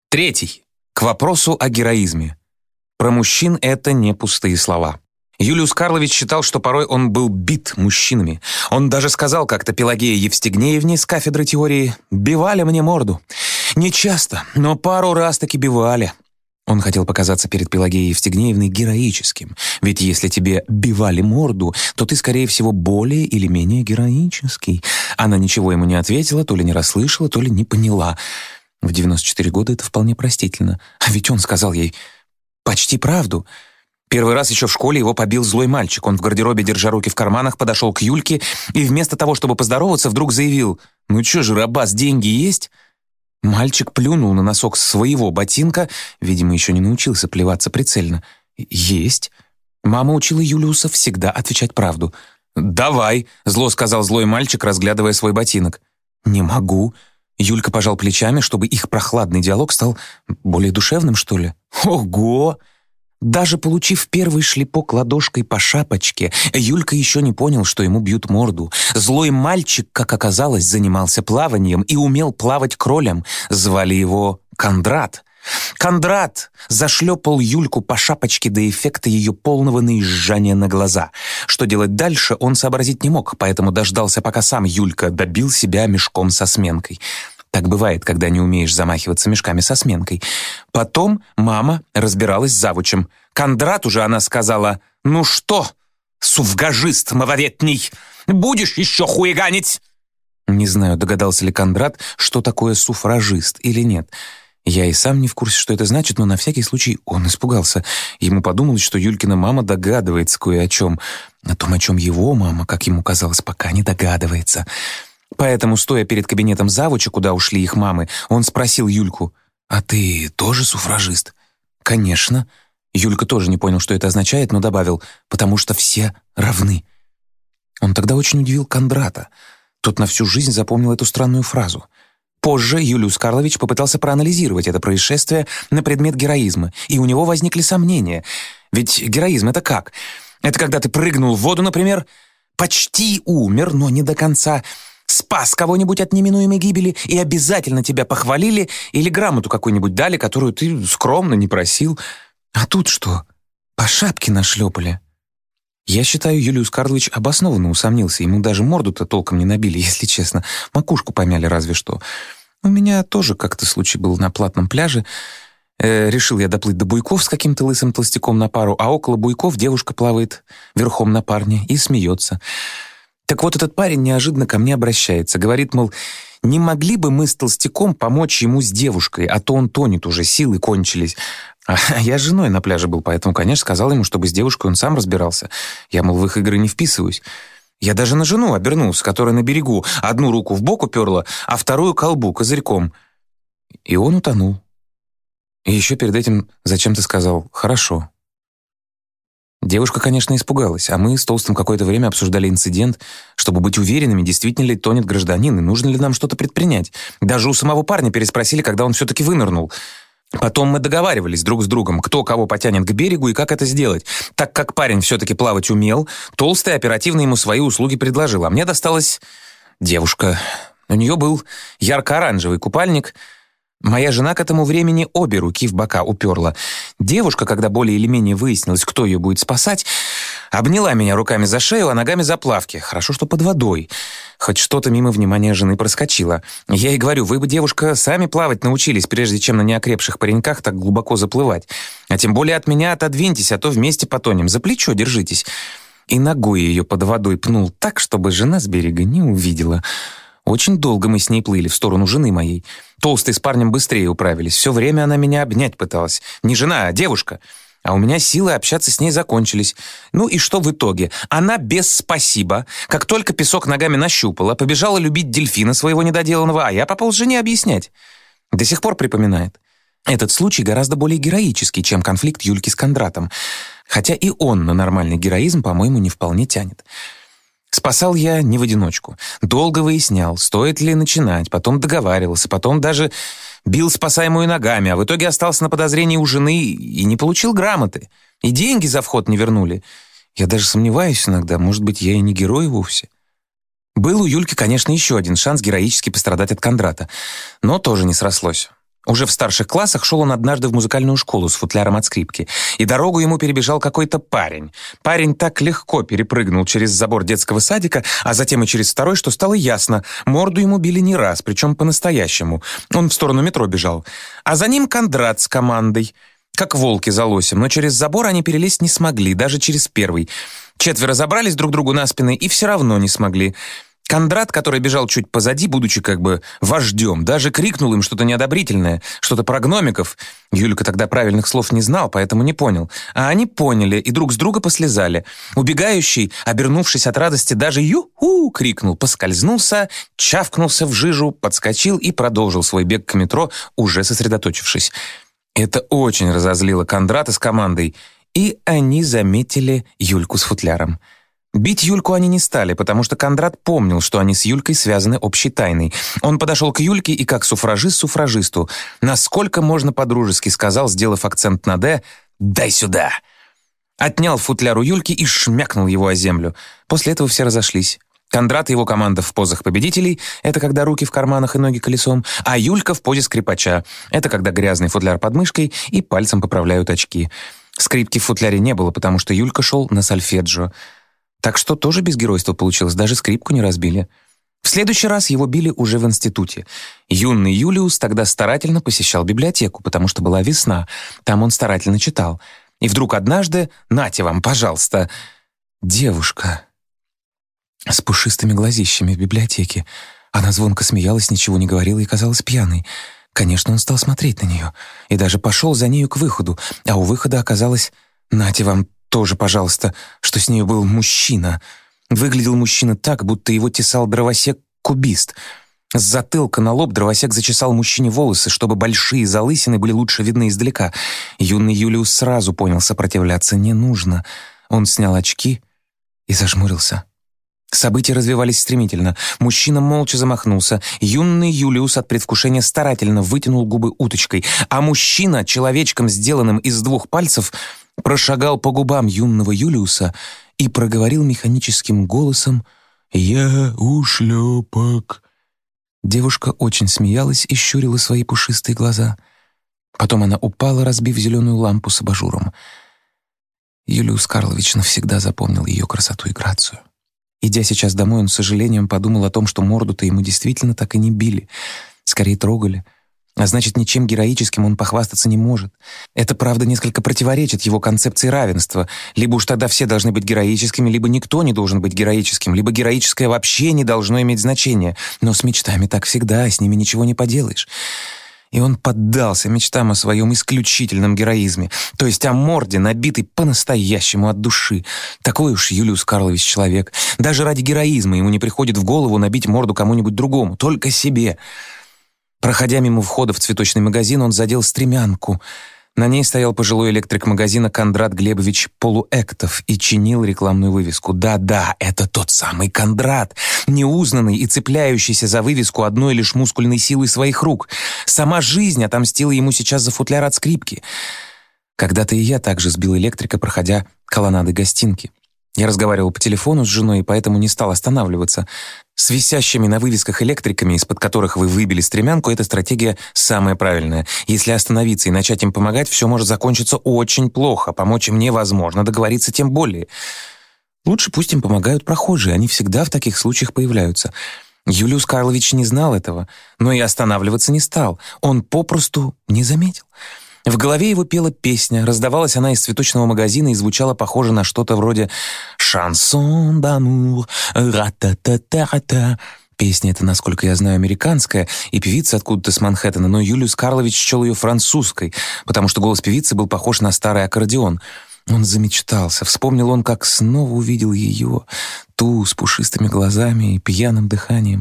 Третий. К вопросу о героизме. Про мужчин это не пустые слова. Юлиус Карлович считал, что порой он был бит мужчинами. Он даже сказал как-то Пелагее Евстигнеевне с кафедры теории: «Бивали мне морду». Не часто, но пару раз таки бивали. Он хотел показаться перед Пелагеей Евстигнеевной героическим. Ведь если тебе бивали морду, то ты, скорее всего, более или менее героический. Она ничего ему не ответила, то ли не расслышала, то ли не поняла. В 94 года это вполне простительно. А ведь он сказал ей почти правду. Первый раз еще в школе его побил злой мальчик. Он в гардеробе, держа руки в карманах, подошел к Юльке и вместо того, чтобы поздороваться, вдруг заявил: «Ну чё же, рабас, деньги есть?» Мальчик плюнул на носок своего ботинка, видимо, еще не научился плеваться прицельно. «Есть». Мама учила Юлиуса всегда отвечать правду. «Давай», — зло сказал злой мальчик, разглядывая свой ботинок. «Не могу». Юлька пожал плечами, чтобы их прохладный диалог стал более душевным, что ли. Ого! Даже получив первый шлепок ладошкой по шапочке, Юлька еще не понял, что ему бьют морду. Злой мальчик, как оказалось, занимался плаванием и умел плавать кролем. Звали его Кондрат. Кондрат зашлепал Юльку по шапочке до эффекта ее полного наезжания на глаза. Что делать дальше, он сообразить не мог, поэтому дождался, пока сам Юлька добил себя мешком со сменкой. Так бывает, когда не умеешь замахиваться мешками со сменкой. Потом мама разбиралась с завучем. Кондрату же она сказала: «Ну что, суфгажист малолетний, будешь еще хуиганить?» Не знаю, догадался ли Кондрат, что такое суфражист или нет. Я и сам не в курсе, что это значит, но на всякий случай он испугался. Ему подумалось, что Юлькина мама догадывается кое о чем. О том, о чем его мама, как ему казалось, пока не догадывается. Поэтому, стоя перед кабинетом завуча, куда ушли их мамы, он спросил Юльку: «А ты тоже суфражист?» «Конечно». Юлька тоже не понял, что это означает, но добавил: «Потому что все равны». Он тогда очень удивил Кондрата. Тот на всю жизнь запомнил эту странную фразу. Позже Юлиус Карлович попытался проанализировать это происшествие на предмет героизма, и у него возникли сомнения. Ведь героизм — это как? Это когда ты прыгнул в воду, например, почти умер, но не до конца, спас кого-нибудь от неминуемой гибели, и обязательно тебя похвалили или грамоту какую-нибудь дали, которую ты скромно не просил. А тут что? По шапке нашлепали. Я считаю, Юлиус Карлович обоснованно усомнился. Ему даже морду-то толком не набили, если честно. Макушку помяли разве что. У меня тоже как-то случай был на платном пляже. Решил я доплыть до буйков с каким-то лысым толстяком на пару, а около буйков девушка плавает верхом на парне и смеется. Так вот, этот парень неожиданно ко мне обращается. Говорит, мол, не могли бы мы с толстяком помочь ему с девушкой, а то он тонет уже, силы кончились. А я с женой на пляже был, поэтому, конечно, сказал ему, чтобы с девушкой он сам разбирался. Я, мол, в их игры не вписываюсь. Я даже на жену обернулся, которая на берегу одну руку в бок уперла, а вторую к колбу козырьком. И он утонул. И еще перед этим зачем-то сказал «хорошо». Девушка, конечно, испугалась, а мы с Толстым какое-то время обсуждали инцидент, чтобы быть уверенными, действительно ли тонет гражданин и нужно ли нам что-то предпринять. Даже у самого парня переспросили, когда он все-таки вынырнул. Потом мы договаривались друг с другом, кто кого потянет к берегу и как это сделать. Так как парень все-таки плавать умел, Толстый оперативно ему свои услуги предложил, а мне досталась девушка. У нее был ярко-оранжевый купальник. Моя жена к этому времени обе руки в бока уперла. Девушка, когда более или менее выяснилось, кто ее будет спасать, обняла меня руками за шею, а ногами за плавки. Хорошо, что под водой. Хоть что-то мимо внимания жены проскочило. Я ей говорю, вы бы, девушка, сами плавать научились, прежде чем на неокрепших пареньках так глубоко заплывать. А тем более от меня отодвиньтесь, а то вместе потонем. За плечо держитесь. И ногой ее под водой пнул так, чтобы жена с берега не увидела. Очень долго мы с ней плыли в сторону жены моей. Толстый с парнем быстрее управились. Все время она меня обнять пыталась. Не жена, а девушка. А у меня силы общаться с ней закончились. Ну и что в итоге? Она без спасибо, как только песок ногами нащупала, побежала любить дельфина своего недоделанного, а я пополз жене объяснять. До сих пор припоминает. Этот случай гораздо более героический, чем конфликт Юльки с Кондратом. Хотя и он на нормальный героизм, по-моему, не вполне тянет. Спасал я не в одиночку. Долго выяснял, стоит ли начинать, потом договаривался, потом даже бил спасаемую ногами, а в итоге остался на подозрении у жены и не получил грамоты. И деньги за вход не вернули. Я даже сомневаюсь иногда, может быть, я и не герой вовсе. Был у Юльки, конечно, еще один шанс героически пострадать от Кондрата, но тоже не срослось. Уже в старших классах шел он однажды в музыкальную школу с футляром от скрипки, и дорогу ему перебежал какой-то парень. Парень так легко перепрыгнул через забор детского садика, а затем и через второй, что стало ясно, морду ему били не раз, причем по-настоящему. Он в сторону метро бежал. А за ним Кондрат с командой, как волки за лосем, но через забор они перелезть не смогли, даже через первый. 4 забрались друг другу на спины и все равно не смогли. Кондрат, который бежал чуть позади, будучи как бы вождем, даже крикнул им что-то неодобрительное, что-то про гномиков. Юлька тогда правильных слов не знал, поэтому не понял. А они поняли и друг с друга послезали. Убегающий, обернувшись от радости, даже «ю-ху!» крикнул, поскользнулся, чавкнулся в жижу, подскочил и продолжил свой бег к метро, уже сосредоточившись. Это очень разозлило Кондрата с командой, и они заметили Юльку с футляром. Бить Юльку они не стали, потому что Кондрат помнил, что они с Юлькой связаны общей тайной. Он подошел к Юльке и, как суфражист суфражисту, насколько можно по-дружески сказал, сделав акцент на «д», «дай сюда». Отнял футляр у Юльки и шмякнул его о землю. После этого все разошлись. Кондрат и его команда в позах победителей — это когда руки в карманах и ноги колесом, а Юлька в позе скрипача — это когда грязный футляр под мышкой и пальцем поправляют очки. Скрипки в футляре не было, потому что Юлька шел на сольфеджио. Так что тоже без геройства получилось, даже скрипку не разбили. В следующий раз его били уже в институте. Юный Юлиус тогда старательно посещал библиотеку, потому что была весна. Там он старательно читал. И вдруг однажды, нате вам, пожалуйста, девушка с пушистыми глазищами в библиотеке. Она звонко смеялась, ничего не говорила и казалась пьяной. Конечно, он стал смотреть на нее и даже пошел за нею к выходу, а у выхода оказалось, нате вам, тоже, пожалуйста, что с нею был мужчина. Выглядел мужчина так, будто его тесал дровосек-кубист. С затылка на лоб дровосек зачесал мужчине волосы, чтобы большие залысины были лучше видны издалека. Юный Юлиус сразу понял, сопротивляться не нужно. Он снял очки и зажмурился. События развивались стремительно. Мужчина молча замахнулся. Юный Юлиус от предвкушения старательно вытянул губы уточкой, а мужчина, человечком, сделанным из 2 пальцев, прошагал по губам юного Юлиуса и проговорил механическим голосом «Я ушлепок». Девушка очень смеялась и щурила свои пушистые глаза. Потом она упала, разбив зеленую лампу с абажуром. Юлиус Карлович навсегда запомнил ее красоту и грацию. Идя сейчас домой, он с сожалением подумал о том, что морду-то ему действительно так и не били. Скорее трогали. А значит, ничем героическим он похвастаться не может. Это, правда, несколько противоречит его концепции равенства. Либо уж тогда все должны быть героическими, либо никто не должен быть героическим, либо героическое вообще не должно иметь значения. Но с мечтами так всегда, с ними ничего не поделаешь. И он поддался мечтам о своем исключительном героизме, то есть о морде, набитой по-настоящему от души. Такой уж Юлиус Карлович человек. Даже ради героизма ему не приходит в голову набить морду кому-нибудь другому, только себе. Проходя мимо входа в цветочный магазин, он задел стремянку. На ней стоял пожилой электрик магазина Кондрат Глебович Полуэктов и чинил рекламную вывеску. Да-да, это тот самый Кондрат, неузнанный и цепляющийся за вывеску одной лишь мускульной силой своих рук. Сама жизнь отомстила ему сейчас за футляр от скрипки. Когда-то и я также сбил электрика, проходя колоннады гостинки. Я разговаривал по телефону с женой, и поэтому не стал останавливаться. С висящими на вывесках электриками, из-под которых вы выбили стремянку, эта стратегия самая правильная. Если остановиться и начать им помогать, все может закончиться очень плохо. Помочь им невозможно, договориться тем более. Лучше пусть им помогают прохожие, они всегда в таких случаях появляются. Юлиус Карлович не знал этого, но и останавливаться не стал. Он попросту не заметил. В голове его пела песня, раздавалась она из цветочного магазина и звучала похоже на что-то вроде «Шансон дамур, ра-та-та-та-та». Песня эта, насколько я знаю, американская, и певица откуда-то с Манхэттена, но Юлиус Карлович счел ее французской, потому что голос певицы был похож на старый аккордеон. Он замечтался, вспомнил он, как снова увидел ее, ту с пушистыми глазами и пьяным дыханием.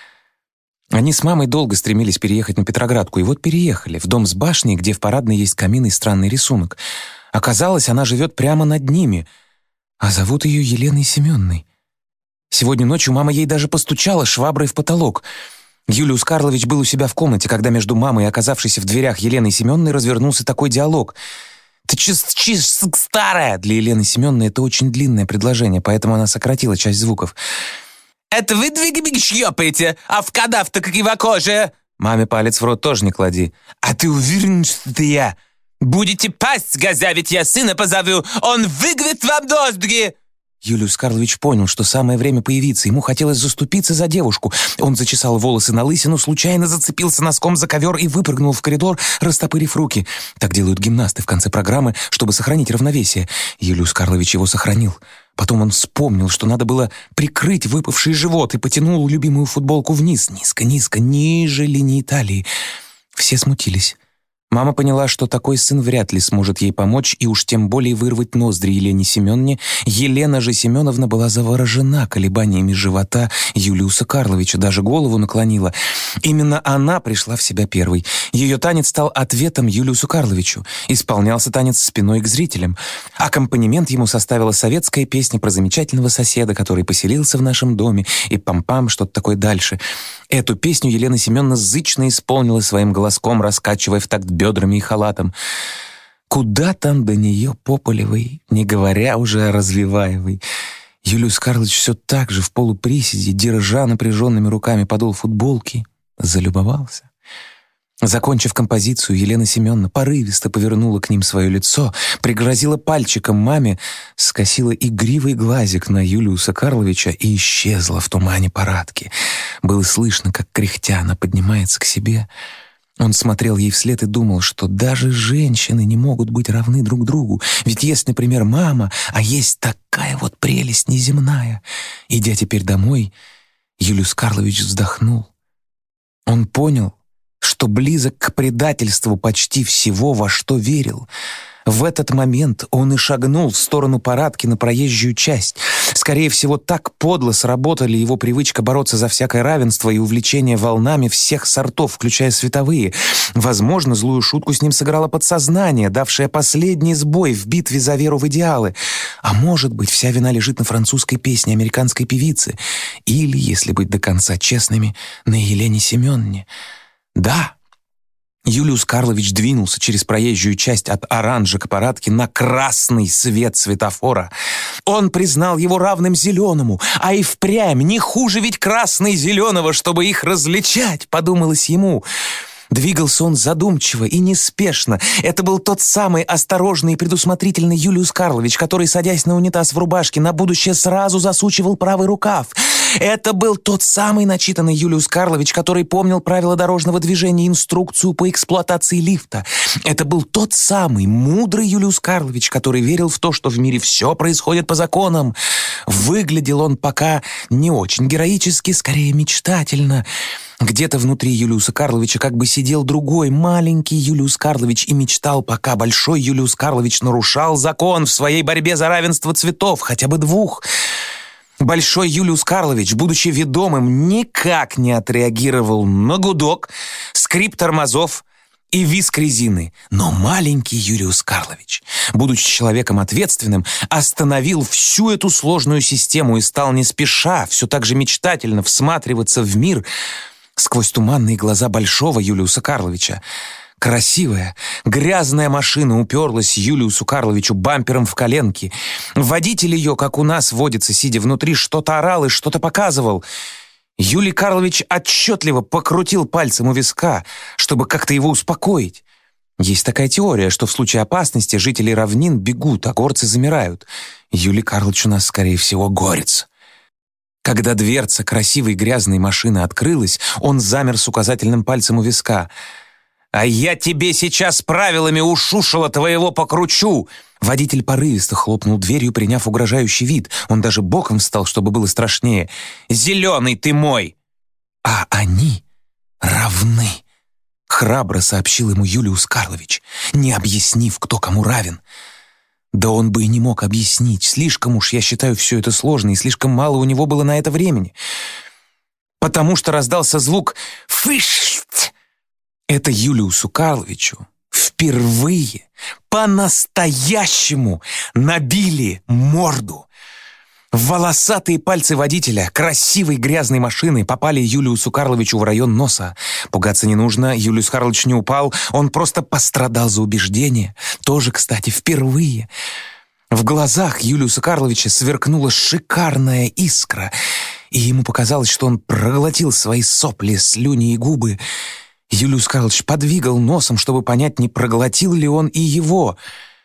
Они с мамой долго стремились переехать на Петроградку, и вот переехали, в дом с башней, где в парадной есть камин и странный рисунок. Оказалось, она живет прямо над ними, а зовут ее Еленой Семенной. Сегодня ночью мама ей даже постучала шваброй в потолок. Юлиус Карлович был у себя в комнате, когда между мамой и оказавшейся в дверях Еленой Семенной развернулся такой диалог. «Ты чисто старая!» Для Елены Семенной это очень длинное предложение, поэтому она сократила часть звуков. «Это вы двигами шлепаете, а в кадав-то кривокожие?» Маме палец в рот тоже не клади. А ты уверен, что это я? Будете пасть, газявить, я сына позову, он выгнет вам ноздри!» Юлиус Карлович понял, что самое время появиться. Ему хотелось заступиться за девушку. Он зачесал волосы на лысину, случайно зацепился носком за ковер и выпрыгнул в коридор, растопырив руки. Так делают гимнасты в конце программы, чтобы сохранить равновесие. Юлиус Карлович его сохранил. Потом он вспомнил, что надо было прикрыть выпавший живот и потянул любимую футболку вниз, низко-низко, ниже линии талии. Все смутились. Мама поняла, что такой сын вряд ли сможет ей помочь и уж тем более вырвать ноздри Елене Семеновне. Елена же Семеновна была заворожена колебаниями живота Юлиуса Карловича, даже голову наклонила. Именно она пришла в себя первой. Ее танец стал ответом Юлиусу Карловичу. Исполнялся танец спиной к зрителям. Аккомпанемент ему составила советская песня про замечательного соседа, который поселился в нашем доме, и пам-пам, что-то такое дальше. Эту песню Елена Семеновна зычно исполнила своим голоском, раскачивая в такт бедрами и халатом. Куда там до нее Пополевой, не говоря уже о Развиваевой. Юлиус Карлович все так же в полуприседе, держа напряженными руками подол футболки, залюбовался. Закончив композицию, Елена Семеновна порывисто повернула к ним свое лицо, пригрозила пальчиком маме, скосила игривый глазик на Юлиуса Карловича и исчезла в тумане парадки. Было слышно, как кряхтя она поднимается к себе. Он смотрел ей вслед и думал, что даже женщины не могут быть равны друг другу. Ведь есть, например, мама, а есть такая вот прелесть неземная. Идя теперь домой, Юлиус Карлович вздохнул. Он понял, что близок к предательству почти всего, во что верил. В этот момент он и шагнул в сторону парадки на проезжую часть. Скорее всего, так подло сработали его привычка бороться за всякое равенство и увлечение волнами всех сортов, включая световые. Возможно, злую шутку с ним сыграло подсознание, давшее последний сбой в битве за веру в идеалы. А может быть, вся вина лежит на французской песне американской певицы. Или, если быть до конца честными, на Елене Семеновне. Да, Юлиус Карлович двинулся через проезжую часть от оранжа к парадке на красный свет светофора. Он признал его равным зеленому, а и впрямь не хуже ведь красный зеленого, чтобы их различать, подумалось ему. Двигался он задумчиво и неспешно. Это был тот самый осторожный и предусмотрительный Юлиус Карлович, который, садясь на унитаз в рубашке, на будущее сразу засучивал правый рукав. Это был тот самый начитанный Юлиус Карлович, который помнил правила дорожного движения и инструкцию по эксплуатации лифта. Это был тот самый мудрый Юлиус Карлович, который верил в то, что в мире все происходит по законам. Выглядел он пока не очень героически, скорее мечтательно. Где-то внутри Юлиуса Карловича как бы сидел другой маленький Юлиус Карлович и мечтал, пока большой Юлиус Карлович нарушал закон в своей борьбе за равенство цветов, хотя бы двух. Большой Юлиус Карлович, будучи ведомым, никак не отреагировал на гудок, скрип тормозов и визг резины. Но маленький Юлиус Карлович, будучи человеком ответственным, остановил всю эту сложную систему и стал не спеша, все так же мечтательно всматриваться в мир сквозь туманные глаза большого Юлиуса Карловича. Красивая, грязная машина уперлась Юлиусу Карловичу бампером в коленки. Водитель ее, как у нас водится, сидя внутри, что-то орал и что-то показывал. Юлий Карлович отчетливо покрутил пальцем у виска, чтобы как-то его успокоить. Есть такая теория, что в случае опасности жители равнин бегут, а горцы замирают. Юлий Карлович у нас, скорее всего, горец. Когда дверца красивой грязной машины открылась, он замер с указательным пальцем у виска. «А я тебе сейчас правилами ушушала твоего покручу!» Водитель порывисто хлопнул дверью, приняв угрожающий вид. Он даже боком встал, чтобы было страшнее. «Зеленый ты мой!» «А они равны!» — храбро сообщил ему Юлиус Карлович, не объяснив, кто кому равен. Да он бы и не мог объяснить. Слишком уж, я считаю, все это сложно, и слишком мало у него было на это времени. Потому что раздался звук «фыш». Это Юлиусу Карловичу впервые по-настоящему набили морду. Волосатые пальцы водителя красивой грязной машины попали Юлиусу Карловичу в район носа. Пугаться не нужно, Юлиус Карлович не упал, он просто пострадал за убеждение. Тоже, кстати, впервые. В глазах Юлиуса Карловича сверкнула шикарная искра, и ему показалось, что он проглотил свои сопли, слюни и губы. Юлиус Карлович подвигал носом, чтобы понять, не проглотил ли он и его.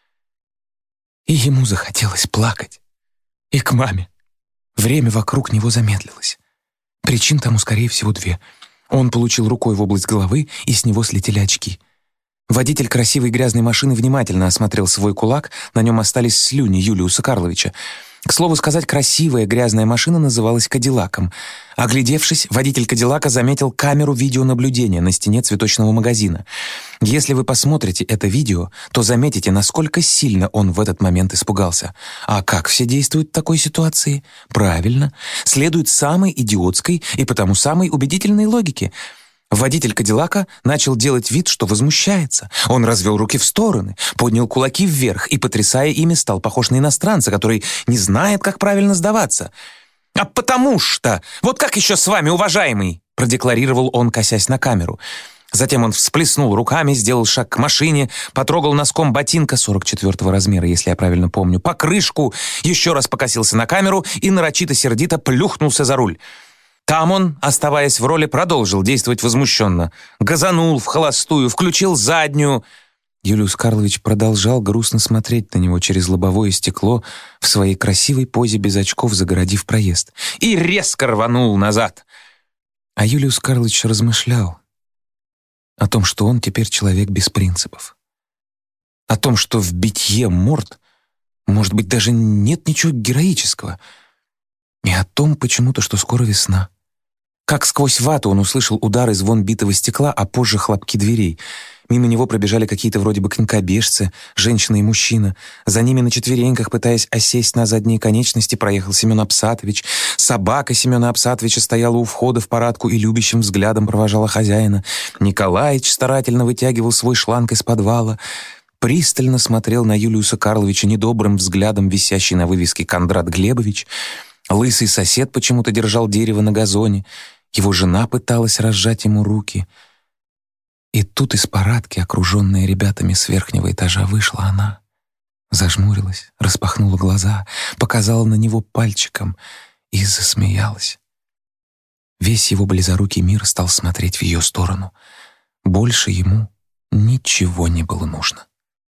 И ему захотелось плакать. И к маме. Время вокруг него замедлилось. Причин тому, скорее всего, две. Он получил рукой в область головы, и с него слетели очки. Водитель красивой грязной машины внимательно осмотрел свой кулак, на нем остались слюни Юлиуса Карловича. К слову сказать, красивая грязная машина называлась «Кадиллаком». Оглядевшись, водитель «Кадиллака» заметил камеру видеонаблюдения на стене цветочного магазина. Если вы посмотрите это видео, то заметите, насколько сильно он в этот момент испугался. А как все действуют в такой ситуации? Правильно, следуют самой идиотской и потому самой убедительной логике. Водитель «Кадиллака» начал делать вид, что возмущается. Он развел руки в стороны, поднял кулаки вверх и, потрясая ими, стал похож на иностранца, который не знает, как правильно сдаваться. «А потому что! Вот как еще с вами, уважаемый!» продекларировал он, косясь на камеру. Затем он всплеснул руками, сделал шаг к машине, потрогал носком ботинка 44-го размера, если я правильно помню, покрышку, еще раз покосился на камеру и нарочито-сердито плюхнулся за руль. Там он, оставаясь в роли, продолжил действовать возмущенно. Газанул в холостую, включил заднюю. Юлиус Карлович продолжал грустно смотреть на него через лобовое стекло в своей красивой позе без очков, загородив проезд. И резко рванул назад. А Юлиус Карлович размышлял о том, что он теперь человек без принципов. О том, что в битье морд, может быть, даже нет ничего героического. И о том почему-то, что скоро весна. Как сквозь вату он услышал удар и звон битого стекла, а позже хлопки дверей. Мимо него пробежали какие-то вроде бы конькобежцы, женщина и мужчина. За ними на четвереньках, пытаясь осесть на задние конечности, проехал Семен Апсатович. Собака Семена Апсатовича стояла у входа в парадку и любящим взглядом провожала хозяина. Николаич старательно вытягивал свой шланг из подвала. Пристально смотрел на Юлиуса Карловича недобрым взглядом, висящий на вывеске Кондрат Глебович. Лысый сосед почему-то держал дерево на газоне. Его жена пыталась разжать ему руки. И тут из парадки, окруженная ребятами с верхнего этажа, вышла она. Зажмурилась, распахнула глаза, показала на него пальчиком и засмеялась. Весь его близорукий мир стал смотреть в ее сторону. Больше ему ничего не было нужно.